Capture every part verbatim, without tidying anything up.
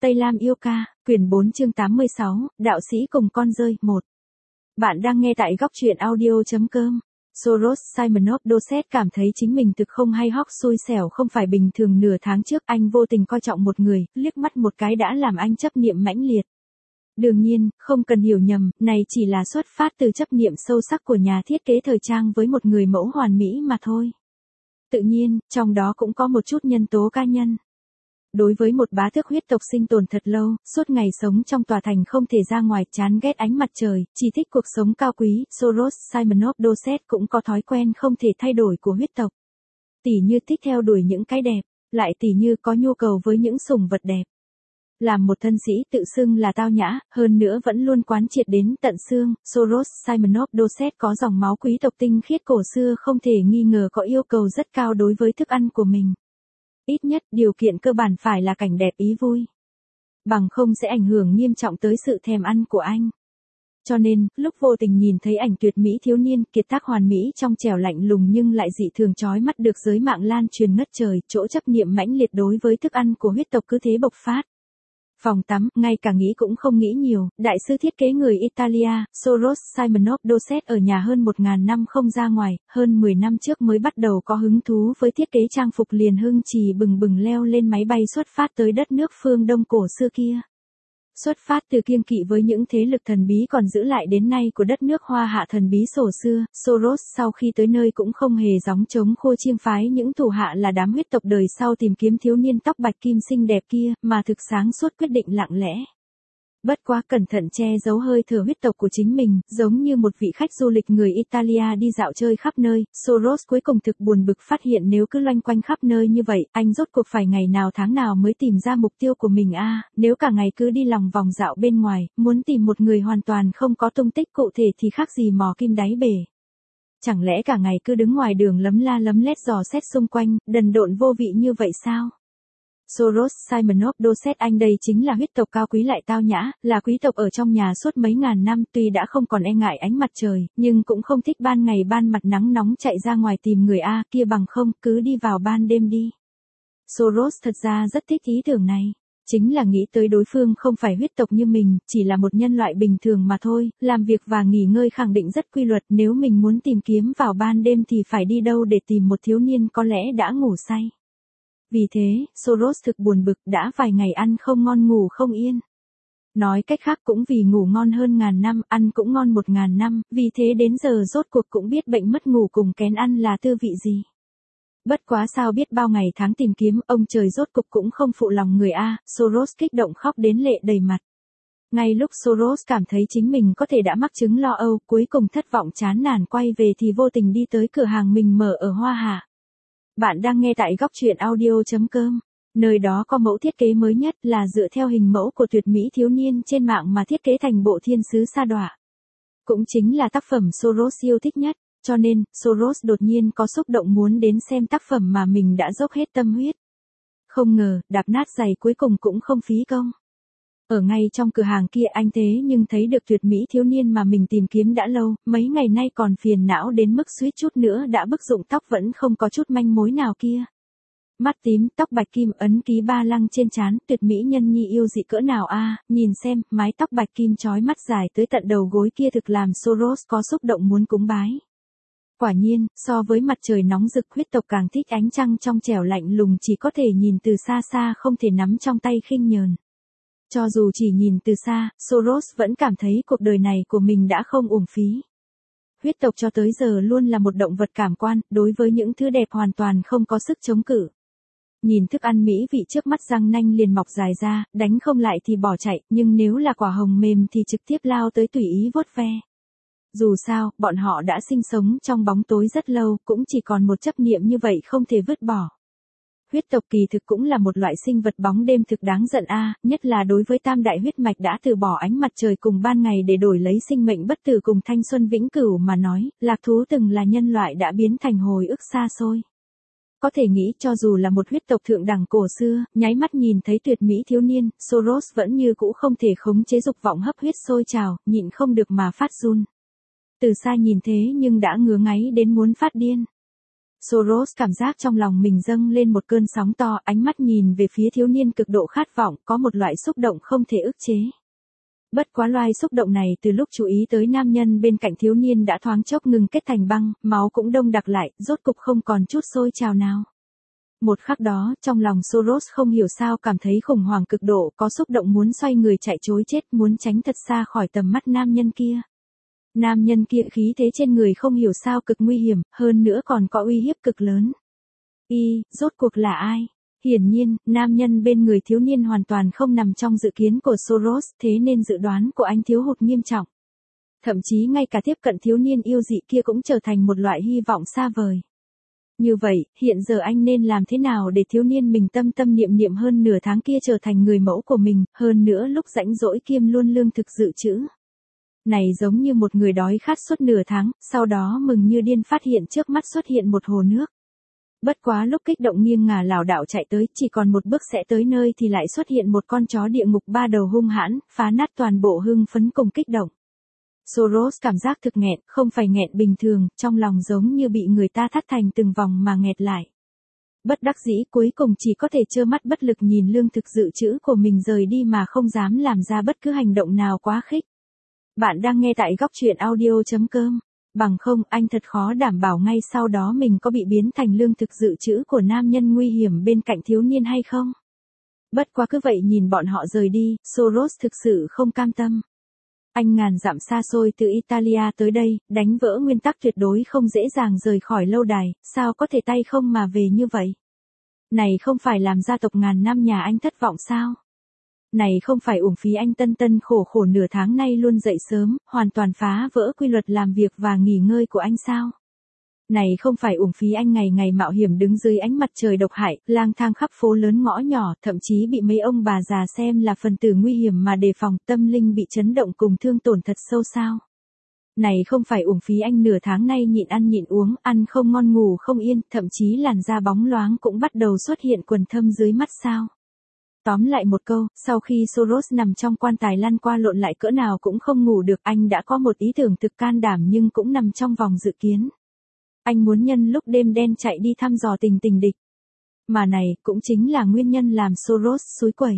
Tây Lam yêu ca, quyển bốn chương tám mươi sáu, đạo sĩ cùng con rơi, một. Bạn đang nghe tại góc truyện audio.com. Soros Simonov Doset cảm thấy chính mình thực không hay hóc xui xẻo không phải bình thường. Nửa tháng trước anh vô tình coi trọng một người, liếc mắt một cái đã làm anh chấp niệm mãnh liệt. Đương nhiên, không cần hiểu nhầm, này chỉ là xuất phát từ chấp niệm sâu sắc của nhà thiết kế thời trang với một người mẫu hoàn mỹ mà thôi. Tự nhiên, trong đó cũng có một chút nhân tố cá nhân. Đối với một bá tước huyết tộc sinh tồn thật lâu, suốt ngày sống trong tòa thành không thể ra ngoài, chán ghét ánh mặt trời, chỉ thích cuộc sống cao quý, Soros Simonov Doset cũng có thói quen không thể thay đổi của huyết tộc. Tỉ như thích theo đuổi những cái đẹp, lại tỉ như có nhu cầu với những sủng vật đẹp. Làm một thân sĩ tự xưng là tao nhã, hơn nữa vẫn luôn quán triệt đến tận xương, Soros Simonov Doset có dòng máu quý tộc tinh khiết cổ xưa không thể nghi ngờ có yêu cầu rất cao đối với thức ăn của mình. Ít nhất, điều kiện cơ bản phải là cảnh đẹp ý vui. Bằng không sẽ ảnh hưởng nghiêm trọng tới sự thèm ăn của anh. Cho nên, lúc vô tình nhìn thấy ảnh tuyệt mỹ thiếu niên kiệt tác hoàn mỹ trong trẻo lạnh lùng nhưng lại dị thường chói mắt được giới mạng lan truyền ngất trời, chỗ chấp niệm mãnh liệt đối với thức ăn của huyết tộc cứ thế bộc phát. Phòng tắm, ngay cả nghĩ cũng không nghĩ nhiều, đại sư thiết kế người Italia, Soros Simonov Doset ở nhà hơn một nghìn năm không ra ngoài, hơn mười năm trước mới bắt đầu có hứng thú với thiết kế trang phục liền hưng trì bừng bừng leo lên máy bay xuất phát tới đất nước phương Đông cổ xưa kia. Xuất phát từ kiêng kỵ với những thế lực thần bí còn giữ lại đến nay của đất nước Hoa Hạ thần bí sổ xưa, Soros sau khi tới nơi cũng không hề gióng trống khua chiêng phái những thủ hạ là đám huyết tộc đời sau tìm kiếm thiếu niên tóc bạch kim xinh đẹp kia, mà thực sáng suốt quyết định lặng lẽ. Bất quá cẩn thận che giấu hơi thở huyết tộc của chính mình, giống như một vị khách du lịch người Italia đi dạo chơi khắp nơi, Soros cuối cùng thực buồn bực phát hiện nếu cứ loanh quanh khắp nơi như vậy, anh rốt cuộc phải ngày nào tháng nào mới tìm ra mục tiêu của mình a? À, nếu cả ngày cứ đi lòng vòng dạo bên ngoài, muốn tìm một người hoàn toàn không có tung tích cụ thể thì khác gì mò kim đáy bể. Chẳng lẽ cả ngày cứ đứng ngoài đường lấm la lấm lét dò xét xung quanh, đần độn vô vị như vậy sao? Soros Simonov Doset anh đây chính là huyết tộc cao quý lại tao nhã, là quý tộc ở trong nhà suốt mấy ngàn năm, tuy đã không còn e ngại ánh mặt trời, nhưng cũng không thích ban ngày ban mặt nắng nóng chạy ra ngoài tìm người a, kia bằng không, cứ đi vào ban đêm đi. Soros thật ra rất thích ý tưởng này, chính là nghĩ tới đối phương không phải huyết tộc như mình, chỉ là một nhân loại bình thường mà thôi, làm việc và nghỉ ngơi khẳng định rất quy luật, nếu mình muốn tìm kiếm vào ban đêm thì phải đi đâu để tìm một thiếu niên có lẽ đã ngủ say. Vì thế, Soros thực buồn bực, đã vài ngày ăn không ngon ngủ không yên. Nói cách khác cũng vì ngủ ngon hơn ngàn năm, ăn cũng ngon một ngàn năm, vì thế đến giờ rốt cuộc cũng biết bệnh mất ngủ cùng kén ăn là tư vị gì. Bất quá sao biết bao ngày tháng tìm kiếm, ông trời rốt cục cũng không phụ lòng người a, Soros kích động khóc đến lệ đầy mặt. Ngay lúc Soros cảm thấy chính mình có thể đã mắc chứng lo âu, cuối cùng thất vọng chán nản quay về thì vô tình đi tới cửa hàng mình mở ở Hoa Hạ. Bạn đang nghe tại góc truyện audio.com. Nơi đó có mẫu thiết kế mới nhất là dựa theo hình mẫu của tuyệt mỹ thiếu niên trên mạng mà thiết kế thành bộ thiên sứ sa đọa. Cũng chính là tác phẩm Soros yêu thích nhất, cho nên, Soros đột nhiên có xúc động muốn đến xem tác phẩm mà mình đã dốc hết tâm huyết. Không ngờ, đạp nát giày cuối cùng cũng không phí công. Ở ngay trong cửa hàng kia anh thế nhưng thấy được tuyệt mỹ thiếu niên mà mình tìm kiếm đã lâu, mấy ngày nay còn phiền não đến mức suýt chút nữa đã bức dụng tóc vẫn không có chút manh mối nào kia. Mắt tím, tóc bạch kim, ấn ký ba lăng trên trán, tuyệt mỹ nhân nhi yêu dị cỡ nào a, à, nhìn xem, mái tóc bạch kim chói mắt dài tới tận đầu gối kia thực làm Soros có xúc động muốn cúng bái. Quả nhiên, so với mặt trời nóng rực huyết tộc càng thích ánh trăng trong trẻo lạnh lùng chỉ có thể nhìn từ xa xa không thể nắm trong tay khinh nhờn. Cho dù chỉ nhìn từ xa, Soros vẫn cảm thấy cuộc đời này của mình đã không uổng phí. Huyết tộc cho tới giờ luôn là một động vật cảm quan, đối với những thứ đẹp hoàn toàn không có sức chống cự. Nhìn thức ăn mỹ vị trước mắt răng nanh liền mọc dài ra, đánh không lại thì bỏ chạy, nhưng nếu là quả hồng mềm thì trực tiếp lao tới tùy ý vuốt ve. Dù sao, bọn họ đã sinh sống trong bóng tối rất lâu, cũng chỉ còn một chấp niệm như vậy không thể vứt bỏ. Huyết tộc kỳ thực cũng là một loại sinh vật bóng đêm thực đáng giận a, à, nhất là đối với tam đại huyết mạch đã từ bỏ ánh mặt trời cùng ban ngày để đổi lấy sinh mệnh bất tử cùng thanh xuân vĩnh cửu mà nói, lạc thú từng là nhân loại đã biến thành hồi ức xa xôi. Có thể nghĩ cho dù là một huyết tộc thượng đẳng cổ xưa, nháy mắt nhìn thấy tuyệt mỹ thiếu niên, Soros vẫn như cũ không thể khống chế dục vọng hấp huyết sôi trào, nhịn không được mà phát run. Từ xa nhìn thế nhưng đã ngứa ngáy đến muốn phát điên. Soros cảm giác trong lòng mình dâng lên một cơn sóng to, ánh mắt nhìn về phía thiếu niên cực độ khát vọng, có một loại xúc động không thể ức chế. Bất quá loài xúc động này từ lúc chú ý tới nam nhân bên cạnh thiếu niên đã thoáng chốc ngừng kết thành băng, máu cũng đông đặc lại, rốt cục không còn chút sôi trào nào. Một khắc đó, trong lòng Soros không hiểu sao cảm thấy khủng hoảng cực độ, có xúc động muốn xoay người chạy trối chết, muốn tránh thật xa khỏi tầm mắt nam nhân kia. Nam nhân kia khí thế trên người không hiểu sao cực nguy hiểm, hơn nữa còn có uy hiếp cực lớn. Y, rốt cuộc là ai? Hiển nhiên, nam nhân bên người thiếu niên hoàn toàn không nằm trong dự kiến của Soros, thế nên dự đoán của anh thiếu hụt nghiêm trọng. Thậm chí ngay cả tiếp cận thiếu niên yêu dị kia cũng trở thành một loại hy vọng xa vời. Như vậy, hiện giờ anh nên làm thế nào để thiếu niên mình tâm tâm niệm niệm hơn nửa tháng kia trở thành người mẫu của mình, hơn nữa lúc rãnh rỗi kiêm luôn lương thực dự trữ. Này giống như một người đói khát suốt nửa tháng, sau đó mừng như điên phát hiện trước mắt xuất hiện một hồ nước. Bất quá lúc kích động nghiêng ngả lảo đảo chạy tới, chỉ còn một bước sẽ tới nơi thì lại xuất hiện một con chó địa ngục ba đầu hung hãn, phá nát toàn bộ hưng phấn cùng kích động. Soros cảm giác thực nghẹn, không phải nghẹn bình thường, trong lòng giống như bị người ta thắt thành từng vòng mà nghẹt lại. Bất đắc dĩ cuối cùng chỉ có thể trơ mắt bất lực nhìn lương thực dự trữ của mình rời đi mà không dám làm ra bất cứ hành động nào quá khích. Bạn đang nghe tại góc truyện audio chấm com. Bằng không, anh thật khó đảm bảo ngay sau đó mình có bị biến thành lương thực dự trữ của nam nhân nguy hiểm bên cạnh thiếu niên hay không. Bất quá cứ vậy nhìn bọn họ rời đi, Soros thực sự không cam tâm. Anh ngàn dặm xa xôi từ Italia tới đây, đánh vỡ nguyên tắc tuyệt đối không dễ dàng rời khỏi lâu đài, sao có thể tay không mà về như vậy? Này không phải làm gia tộc ngàn năm nhà anh thất vọng sao? Này không phải uổng phí anh tân tân khổ khổ nửa tháng nay luôn dậy sớm, hoàn toàn phá vỡ quy luật làm việc và nghỉ ngơi của anh sao? Này không phải uổng phí anh ngày ngày mạo hiểm đứng dưới ánh mặt trời độc hại, lang thang khắp phố lớn ngõ nhỏ, thậm chí bị mấy ông bà già xem là phần tử nguy hiểm mà đề phòng, tâm linh bị chấn động cùng thương tổn thật sâu sao? Này không phải uổng phí anh nửa tháng nay nhịn ăn nhịn uống, ăn không ngon ngủ không yên, thậm chí làn da bóng loáng cũng bắt đầu xuất hiện quầng thâm dưới mắt sao? Tóm lại một câu, sau khi Soros nằm trong quan tài lăn qua lộn lại cỡ nào cũng không ngủ được, anh đã có một ý tưởng thực can đảm nhưng cũng nằm trong vòng dự kiến. Anh muốn nhân lúc đêm đen chạy đi thăm dò tình tình địch. Mà này, cũng chính là nguyên nhân làm Soros xúi quẩy.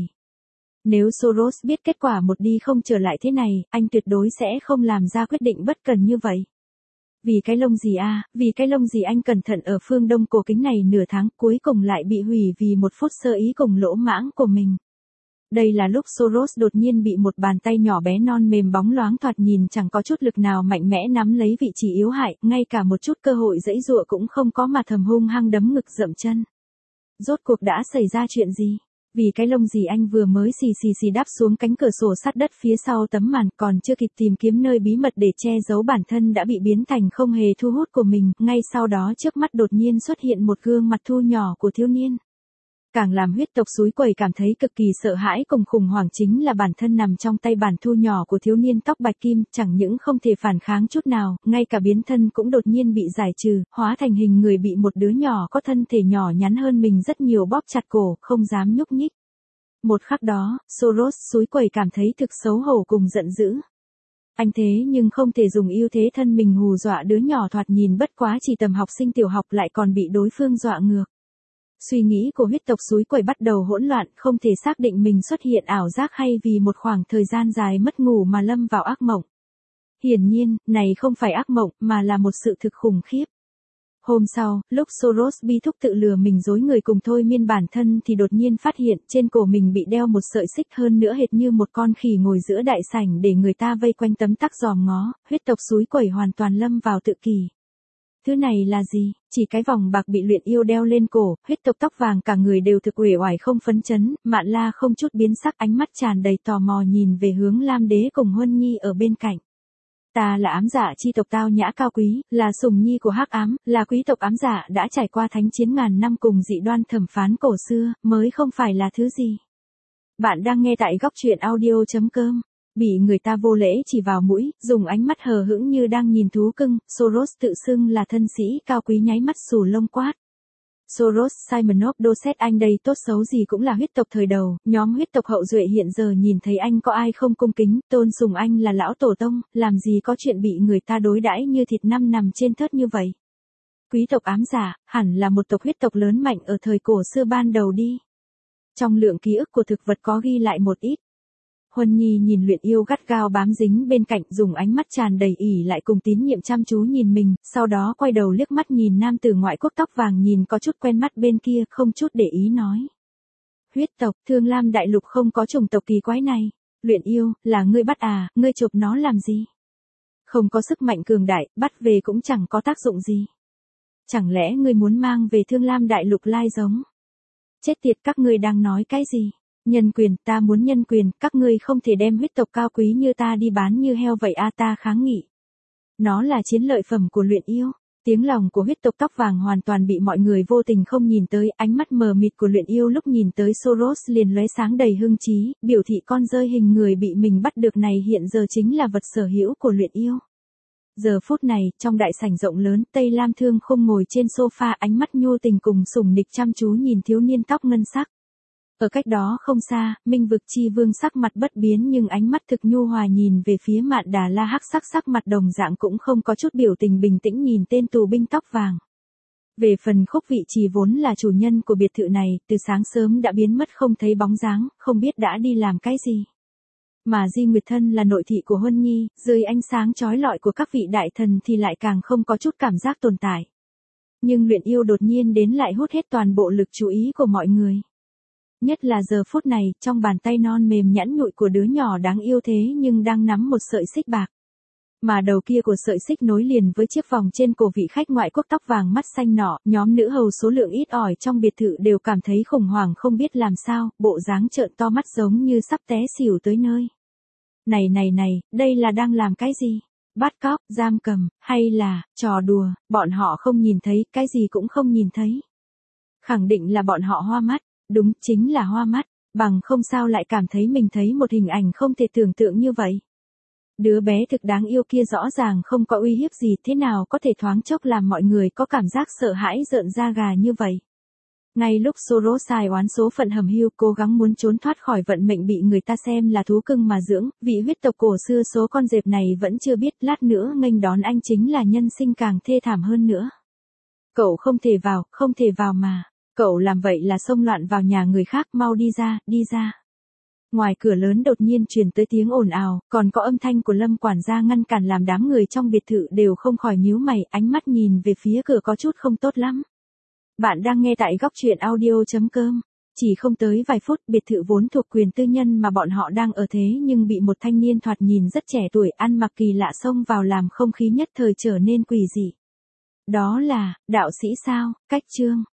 Nếu Soros biết kết quả một đi không trở lại thế này, anh tuyệt đối sẽ không làm ra quyết định bất cần như vậy. Vì cái lông gì a, à, vì cái lông gì anh cẩn thận ở phương đông cổ kính này nửa tháng cuối cùng lại bị hủy vì một phút sơ ý cùng lỗ mãng của mình. Đây là lúc Soros đột nhiên bị một bàn tay nhỏ bé non mềm bóng loáng thoạt nhìn chẳng có chút lực nào mạnh mẽ nắm lấy vị trí yếu hại, ngay cả một chút cơ hội giãy giụa cũng không có mà thầm hung hăng đấm ngực dậm chân. Rốt cuộc đã xảy ra chuyện gì? Vì cái lông gì anh vừa mới xì xì xì đáp xuống cánh cửa sổ sắt đất phía sau tấm màn, còn chưa kịp tìm kiếm nơi bí mật để che giấu bản thân đã bị biến thành không hề thu hút của mình, ngay sau đó trước mắt đột nhiên xuất hiện một gương mặt thu nhỏ của thiếu niên. Càng làm huyết tộc xúi quẩy cảm thấy cực kỳ sợ hãi cùng khủng hoảng chính là bản thân nằm trong tay bản thu nhỏ của thiếu niên tóc bạch kim, chẳng những không thể phản kháng chút nào, ngay cả biến thân cũng đột nhiên bị giải trừ, hóa thành hình người bị một đứa nhỏ có thân thể nhỏ nhắn hơn mình rất nhiều bóp chặt cổ, không dám nhúc nhích. Một khắc đó, Soros xúi quẩy cảm thấy thực xấu hổ cùng giận dữ. Anh thế nhưng không thể dùng ưu thế thân mình hù dọa đứa nhỏ thoạt nhìn bất quá chỉ tầm học sinh tiểu học lại còn bị đối phương dọa ngược. Suy nghĩ của huyết tộc xúi quẩy bắt đầu hỗn loạn, không thể xác định mình xuất hiện ảo giác hay vì một khoảng thời gian dài mất ngủ mà lâm vào ác mộng. Hiển nhiên, này không phải ác mộng, mà là một sự thực khủng khiếp. Hôm sau, lúc Soros bi thúc tự lừa mình dối người cùng thôi miên bản thân thì đột nhiên phát hiện trên cổ mình bị đeo một sợi xích, hơn nữa hệt như một con khỉ ngồi giữa đại sảnh để người ta vây quanh tấm tắc dòm ngó, huyết tộc xúi quẩy hoàn toàn lâm vào tự kỷ. Thứ này là gì? Chỉ cái vòng bạc bị luyện yêu đeo lên cổ, huyết tộc tóc vàng cả người đều thực uể oải không phấn chấn, Mạn La không chút biến sắc, ánh mắt tràn đầy tò mò nhìn về hướng Lam Đế cùng Huân Nhi ở bên cạnh. Ta là ám giả chi tộc tao nhã cao quý, là sùng nhi của Hắc Ám, là quý tộc ám giả đã trải qua thánh chiến ngàn năm cùng dị đoan thẩm phán cổ xưa, mới không phải là thứ gì. Bạn đang nghe tại góc truyện audio chấm com. Bị người ta vô lễ chỉ vào mũi, dùng ánh mắt hờ hững như đang nhìn thú cưng, Soros tự xưng là thân sĩ cao quý nháy mắt xù lông quát. Soros Simonov Doset, anh đây tốt xấu gì cũng là huyết tộc thời đầu, nhóm huyết tộc hậu duệ hiện giờ nhìn thấy anh có ai không cung kính, tôn sùng anh là lão tổ tông, làm gì có chuyện bị người ta đối đãi như thịt năm nằm trên thớt như vậy. Quý tộc ám giả, hẳn là một tộc huyết tộc lớn mạnh ở thời cổ xưa ban đầu đi. Trong lượng ký ức của thực vật có ghi lại một ít. Huân Nhi nhìn Luyện Yêu gắt gao bám dính bên cạnh, dùng ánh mắt tràn đầy ỉ lại cùng tín nhiệm chăm chú nhìn mình, sau đó quay đầu liếc mắt nhìn nam tử ngoại quốc tóc vàng nhìn có chút quen mắt bên kia, không chút để ý nói. Huyết tộc, Thương Lam đại lục không có chủng tộc kỳ quái này. Luyện Yêu, là ngươi bắt à, ngươi chụp nó làm gì? Không có sức mạnh cường đại, bắt về cũng chẳng có tác dụng gì. Chẳng lẽ ngươi muốn mang về Thương Lam đại lục lai giống? Chết tiệt, các ngươi đang nói cái gì? Nhân quyền, ta muốn nhân quyền, các ngươi không thể đem huyết tộc cao quý như ta đi bán như heo vậy a, ta kháng nghị. Nó là chiến lợi phẩm của Luyện Yêu. Tiếng lòng của huyết tộc tóc vàng hoàn toàn bị mọi người vô tình không nhìn tới, ánh mắt mờ mịt của Luyện Yêu lúc nhìn tới Soros liền lóe sáng đầy hưng trí, biểu thị con rơi hình người bị mình bắt được này hiện giờ chính là vật sở hữu của Luyện Yêu. Giờ phút này, trong đại sảnh rộng lớn, Tây Lam Thương không ngồi trên sofa, ánh mắt nhu tình cùng sủng nịch chăm chú nhìn thiếu niên tóc ngân sắc. Ở cách đó không xa, Minh Vực Chi Vương sắc mặt bất biến nhưng ánh mắt thực nhu hòa nhìn về phía Mạn Đà La Hắc sắc sắc mặt đồng dạng cũng không có chút biểu tình bình tĩnh nhìn tên tù binh tóc vàng. Về phần Khúc Vị Trì vốn là chủ nhân của biệt thự này, từ sáng sớm đã biến mất không thấy bóng dáng, không biết đã đi làm cái gì. Mà Di Nguyệt Thân là nội thị của Huân Nhi, dưới ánh sáng chói lọi của các vị đại thần thì lại càng không có chút cảm giác tồn tại. Nhưng Luyện Yêu đột nhiên đến lại hút hết toàn bộ lực chú ý của mọi người. Nhất là giờ phút này, trong bàn tay non mềm nhẵn nhụi của đứa nhỏ đáng yêu thế nhưng đang nắm một sợi xích bạc. Mà đầu kia của sợi xích nối liền với chiếc vòng trên cổ vị khách ngoại quốc tóc vàng mắt xanh nọ, nhóm nữ hầu số lượng ít ỏi trong biệt thự đều cảm thấy khủng hoảng không biết làm sao, bộ dáng trợn to mắt giống như sắp té xỉu tới nơi. Này này này, đây là đang làm cái gì? Bắt cóc, giam cầm, hay là, trò đùa, bọn họ không nhìn thấy, cái gì cũng không nhìn thấy. Khẳng định là bọn họ hoa mắt. Đúng, chính là hoa mắt, bằng không sao lại cảm thấy mình thấy một hình ảnh không thể tưởng tượng như vậy. Đứa bé thực đáng yêu kia rõ ràng không có uy hiếp gì, thế nào có thể thoáng chốc làm mọi người có cảm giác sợ hãi rợn da gà như vậy. Ngay lúc Soros sai oán số phận hầm hưu cố gắng muốn trốn thoát khỏi vận mệnh bị người ta xem là thú cưng mà dưỡng, vị huyết tộc cổ xưa số con dẹp này vẫn chưa biết lát nữa nghênh đón anh chính là nhân sinh càng thê thảm hơn nữa. Cậu không thể vào, không thể vào mà. Cậu làm vậy là xông loạn vào nhà người khác, mau đi ra, đi ra. Ngoài cửa lớn đột nhiên truyền tới tiếng ồn ào, còn có âm thanh của Lâm quản gia ngăn cản làm đám người trong biệt thự đều không khỏi nhíu mày, ánh mắt nhìn về phía cửa có chút không tốt lắm. Bạn đang nghe tại góc truyện audio chấm com. Chỉ không tới vài phút, biệt thự vốn thuộc quyền tư nhân mà bọn họ đang ở thế nhưng bị một thanh niên thoạt nhìn rất trẻ tuổi ăn mặc kỳ lạ xông vào làm không khí nhất thời trở nên quỷ dị. Đó là, đạo sĩ sao, Cách Trương.